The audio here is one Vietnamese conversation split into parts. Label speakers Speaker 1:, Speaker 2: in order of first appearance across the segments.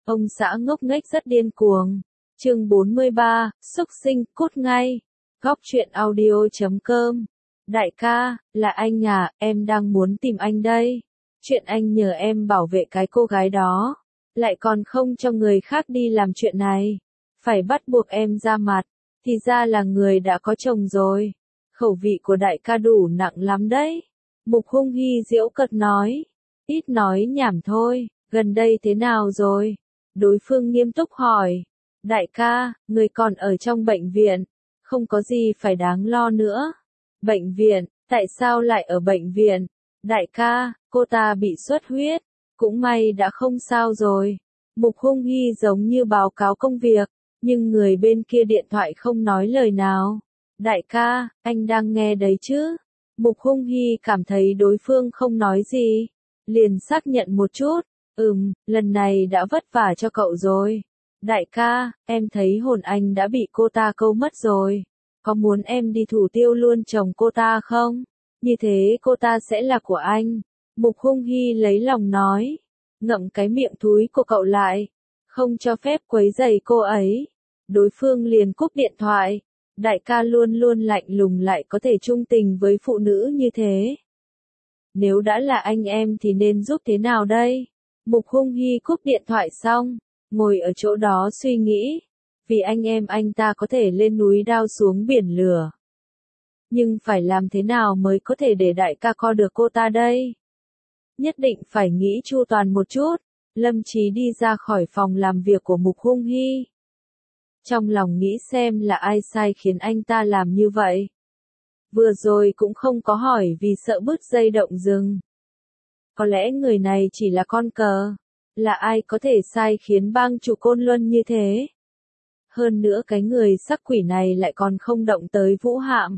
Speaker 1: Ông xã ngốc nghếch rất điên cuồng. Chương 43, xúc sinh, cút ngay. Góc truyện audio.com. Đại ca, là anh à, em đang muốn tìm anh đây. Chuyện anh nhờ em bảo vệ cái cô gái đó, lại còn không cho người khác đi làm chuyện này. Phải bắt buộc em ra mặt, thì ra là người đã có chồng rồi. Khẩu vị của đại ca đủ nặng lắm đấy. Mục Hung Hy giễu cợt nói. Ít nói nhảm thôi, gần đây thế nào rồi? Đối phương nghiêm túc hỏi. Đại ca, người còn ở trong bệnh viện, không có gì phải đáng lo nữa. Bệnh viện, tại sao lại ở bệnh viện? Đại ca, cô ta bị xuất huyết, cũng may đã không sao rồi. Mục Hung Hy giống như báo cáo công việc, nhưng người bên kia điện thoại không nói lời nào. Đại ca, anh đang nghe đấy chứ? Mục Hung Hy cảm thấy đối phương không nói gì, liền xác nhận một chút. Lần này đã vất vả cho cậu rồi. Đại ca, em thấy hồn anh đã bị cô ta câu mất rồi. Có muốn em đi thủ tiêu luôn chồng cô ta không? Như thế cô ta sẽ là của anh. Mục Hung Hy lấy lòng nói. Ngậm cái miệng thúi của cậu lại. Không cho phép quấy rầy cô ấy. Đối phương liền cúp điện thoại. Đại ca luôn luôn lạnh lùng lại có thể trung tình với phụ nữ như thế. Nếu đã là anh em thì nên giúp thế nào đây? Mục Hung Hy cúp điện thoại xong, ngồi ở chỗ đó suy nghĩ. Vì anh em anh ta có thể lên núi đao xuống biển lửa. Nhưng phải làm thế nào mới có thể để đại ca co được cô ta đây? Nhất định phải nghĩ chu toàn một chút. Lâm Chí đi ra khỏi phòng làm việc của Mục Hung Hy. Trong lòng nghĩ xem là ai sai khiến anh ta làm như vậy. Vừa rồi cũng không có hỏi vì sợ bứt dây động rừng. Có lẽ người này chỉ là con cờ. Là ai có thể sai khiến bang chủ Côn Luân như thế? Hơn nữa cái người sắc quỷ này lại còn không động tới Vũ Hạm.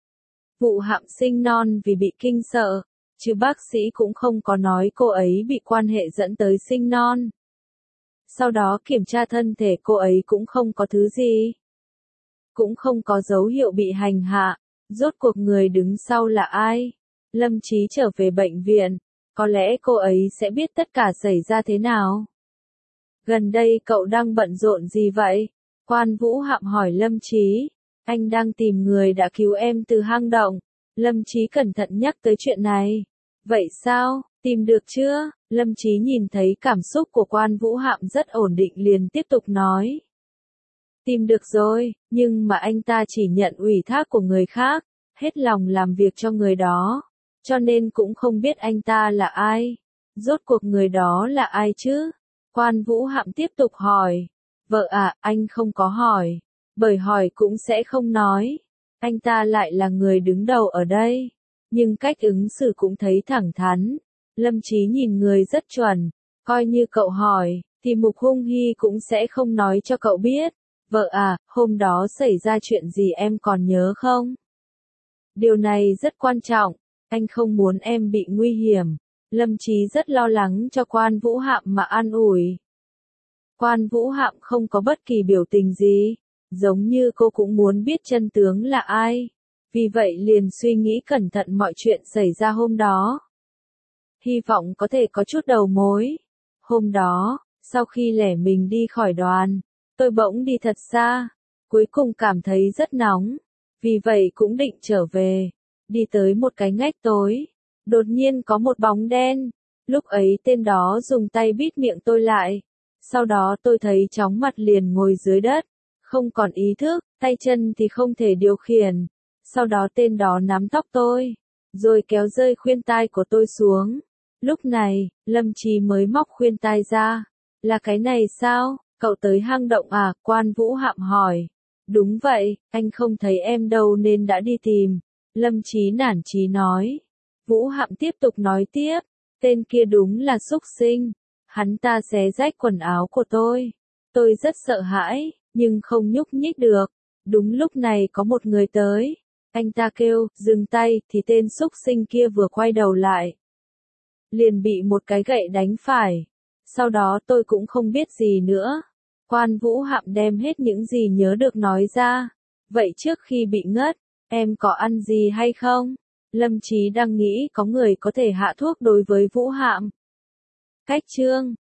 Speaker 1: Vũ Hạm sinh non vì bị kinh sợ, chứ bác sĩ cũng không có nói cô ấy bị quan hệ dẫn tới sinh non. Sau đó kiểm tra thân thể cô ấy cũng không có thứ gì. Cũng không có dấu hiệu bị hành hạ. Rốt cuộc người đứng sau là ai? Lâm Chí trở về bệnh viện, có lẽ cô ấy sẽ biết tất cả xảy ra thế nào. Gần đây cậu đang bận rộn gì vậy? Quan Vũ Hạm hỏi Lâm Chí. Anh đang tìm người đã cứu em từ hang động. Lâm Chí cẩn thận nhắc tới chuyện này. Vậy sao, tìm được chưa? Lâm Chí nhìn thấy cảm xúc của Quan Vũ Hạm rất ổn định liền tiếp tục nói. Tìm được rồi, nhưng mà anh ta chỉ nhận ủy thác của người khác, hết lòng làm việc cho người đó, cho nên cũng không biết anh ta là ai. Rốt cuộc người đó là ai chứ? Quan Vũ Hạm tiếp tục hỏi. Vợ à, anh không có hỏi, bởi hỏi cũng sẽ không nói. Anh ta lại là người đứng đầu ở đây, nhưng cách ứng xử cũng thấy thẳng thắn. Lâm Chí nhìn người rất chuẩn, coi như cậu hỏi, thì Mục Hung Hy cũng sẽ không nói cho cậu biết. Vợ à, hôm đó xảy ra chuyện gì em còn nhớ không? Điều này rất quan trọng, anh không muốn em bị nguy hiểm. Lâm Chí rất lo lắng cho Quan Vũ Hạm mà an ủi. Quan Vũ Hạm không có bất kỳ biểu tình gì, giống như cô cũng muốn biết chân tướng là ai. Vì vậy liền suy nghĩ cẩn thận mọi chuyện xảy ra hôm đó. Hy vọng có thể có chút đầu mối. Hôm đó, sau khi lẻ mình đi khỏi đoàn, tôi bỗng đi thật xa, cuối cùng cảm thấy rất nóng, vì vậy cũng định trở về. Đi tới một cái ngách tối, đột nhiên có một bóng đen, lúc ấy tên đó dùng tay bít miệng tôi lại, sau đó tôi thấy chóng mặt liền ngồi dưới đất, không còn ý thức, tay chân thì không thể điều khiển, sau đó tên đó nắm tóc tôi, rồi kéo rơi khuyên tai của tôi xuống. Lúc này, Lâm Chí mới móc khuyên tai ra. Là cái này sao? Cậu tới hang động à? Quan Vũ Hạm hỏi. Đúng vậy, anh không thấy em đâu nên đã đi tìm. Lâm Chí nản chí nói. Vũ Hạm tiếp tục nói tiếp. Tên kia đúng là xúc sinh. Hắn ta xé rách quần áo của tôi. Tôi rất sợ hãi, nhưng không nhúc nhích được. Đúng lúc này có một người tới. Anh ta kêu, dừng tay, thì tên xúc sinh kia vừa quay đầu lại. Liền bị một cái gậy đánh phải. Sau đó tôi cũng không biết gì nữa. Quan Vũ Hạm đem hết những gì nhớ được nói ra. Vậy trước khi bị ngất, em có ăn gì hay không? Lâm Chí đang nghĩ có người có thể hạ thuốc đối với Vũ Hạm. Cách chương